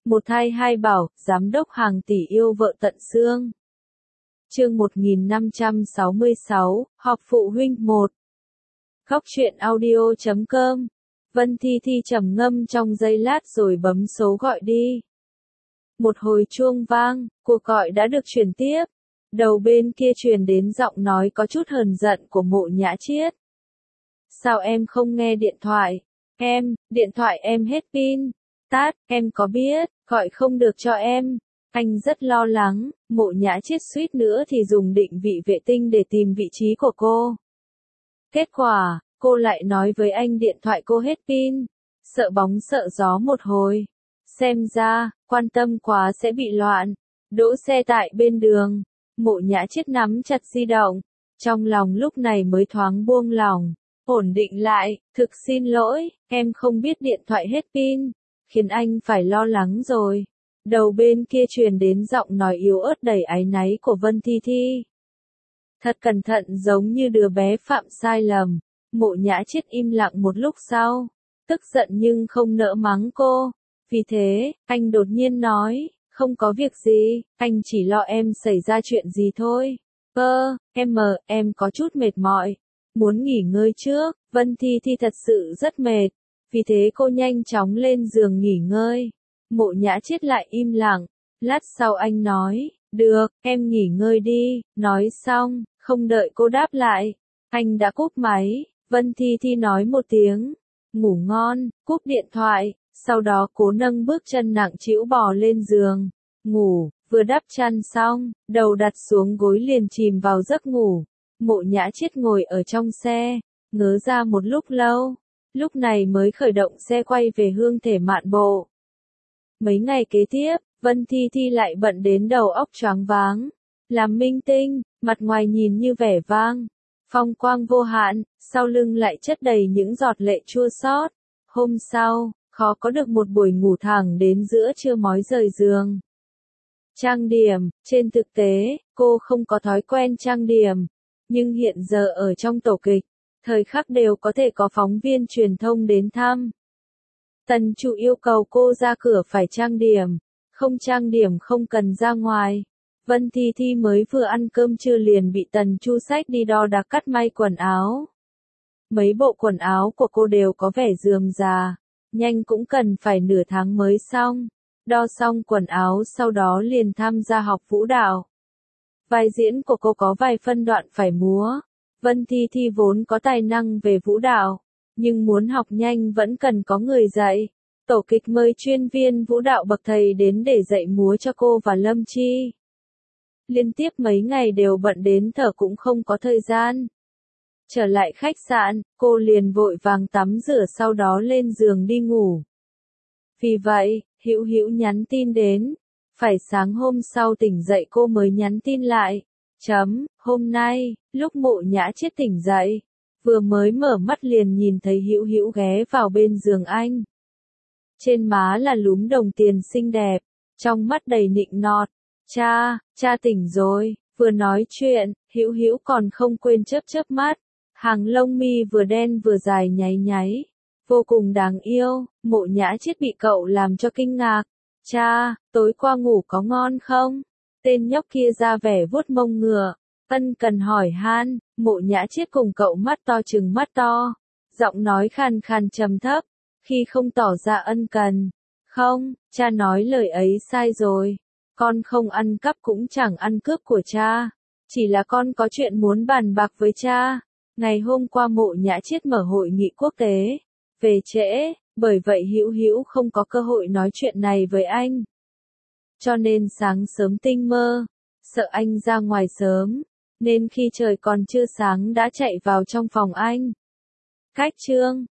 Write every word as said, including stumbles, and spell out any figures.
Một thai hai bảo, giám đốc hàng tỷ yêu vợ tận xương. Chương một nghìn năm trăm sáu mươi sáu, họp phụ huynh một. Góc truyện audio chấm com. Vân Thi Thi trầm ngâm trong giây lát rồi bấm số gọi đi. Một hồi chuông vang, cuộc gọi đã được truyền tiếp. Đầu bên kia truyền đến giọng nói có chút hờn giận của Mộ Nhã Chiết. Sao em không nghe điện thoại? Em, điện thoại em hết pin. Tát, em có biết, gọi không được cho em. Anh rất lo lắng, Mộ Nhã Chiết suýt nữa thì dùng định vị vệ tinh để tìm vị trí của cô. Kết quả, cô lại nói với anh điện thoại cô hết pin. Sợ bóng sợ gió một hồi. Xem ra, quan tâm quá sẽ bị loạn. Đỗ xe tại bên đường. Mộ Nhã Chiết nắm chặt di động. Trong lòng lúc này mới thoáng buông lòng. Ổn định lại, thực xin lỗi, em không biết điện thoại hết pin. Khiến anh phải lo lắng rồi. Đầu bên kia truyền đến giọng nói yếu ớt đầy áy náy của Vân Thi Thi. Thật cẩn thận giống như đứa bé phạm sai lầm. Mộ Nhã Chiết im lặng một lúc sau. Tức giận nhưng không nỡ mắng cô. Vì thế, anh đột nhiên nói, không có việc gì, anh chỉ lo em xảy ra chuyện gì thôi. Ơ, em mờ, em có chút mệt mỏi. Muốn nghỉ ngơi trước, Vân Thi Thi thật sự rất mệt. Vì thế cô nhanh chóng lên giường nghỉ ngơi. Mộ Nhã Chiết lại im lặng. Lát sau anh nói, được, em nghỉ ngơi đi. Nói xong, không đợi cô đáp lại. Anh đã cúp máy. Vân Thi Thi nói một tiếng. Ngủ ngon, cúp điện thoại. Sau đó cố nâng bước chân nặng trĩu bò lên giường. Ngủ, vừa đắp chăn xong, đầu đặt xuống gối liền chìm vào giấc ngủ. Mộ Nhã Chiết ngồi ở trong xe, ngớ ra một lúc lâu. Lúc này mới khởi động xe quay về hương thể mạn bộ. Mấy ngày kế tiếp, Vân Thi Thi lại bận đến đầu óc choáng váng. Làm minh tinh, mặt ngoài nhìn như vẻ vang, phong quang vô hạn, sau lưng lại chất đầy những giọt lệ chua xót. Hôm sau, khó có được một buổi ngủ thẳng đến giữa trưa mới rời giường. Trang điểm, trên thực tế, cô không có thói quen trang điểm. Nhưng hiện giờ ở trong tổ kịch, thời khắc đều có thể có phóng viên truyền thông đến thăm. Tần Chu yêu cầu cô ra cửa phải trang điểm, không trang điểm không cần ra ngoài. Vân Thi Thi mới vừa ăn cơm trưa liền bị Tần Chu xách đi đo đạc cắt may quần áo. Mấy bộ quần áo của cô đều có vẻ rườm rà, nhanh cũng cần phải nửa tháng mới xong. Đo xong quần áo sau đó liền tham gia học vũ đạo. Vai diễn của cô có vài phân đoạn phải múa. Vân Thi Thi vốn có tài năng về vũ đạo, nhưng muốn học nhanh vẫn cần có người dạy. Tổ kịch mời chuyên viên vũ đạo bậc thầy đến để dạy múa cho cô và Lâm Chi. Liên tiếp mấy ngày đều bận đến thở cũng không có thời gian. Trở lại khách sạn, cô liền vội vàng tắm rửa sau đó lên giường đi ngủ. Vì vậy, Hữu Hữu nhắn tin đến. Phải sáng hôm sau tỉnh dậy cô mới nhắn tin lại. Chấm, hôm nay, lúc Mộ Nhã Chiết tỉnh dậy, vừa mới mở mắt liền nhìn thấy Hữu Hữu ghé vào bên giường anh. Trên má là lúm đồng tiền xinh đẹp, trong mắt đầy nịnh nọt. Cha, cha tỉnh rồi. Vừa nói chuyện, Hữu Hữu còn không quên chớp chớp mắt. Hàng lông mi vừa đen vừa dài nháy nháy. Vô cùng đáng yêu. Mộ Nhã Chiết bị cậu làm cho kinh ngạc. Cha, tối qua ngủ có ngon không? Tên nhóc kia ra vẻ vuốt mông ngựa. Ân cần hỏi han. Mộ Nhã Chiết cùng cậu mắt to trừng mắt to. Giọng nói khàn khàn trầm thấp. Khi không tỏ ra ân cần. Không, cha nói lời ấy sai rồi. Con không ăn cắp cũng chẳng ăn cướp của cha. Chỉ là con có chuyện muốn bàn bạc với cha. Ngày hôm qua Mộ Nhã Chiết mở hội nghị quốc tế. Về trễ, bởi vậy Hữu Hữu không có cơ hội nói chuyện này với anh. Cho nên sáng sớm tinh mơ, sợ anh ra ngoài sớm, nên khi trời còn chưa sáng đã chạy vào trong phòng anh. Cách chương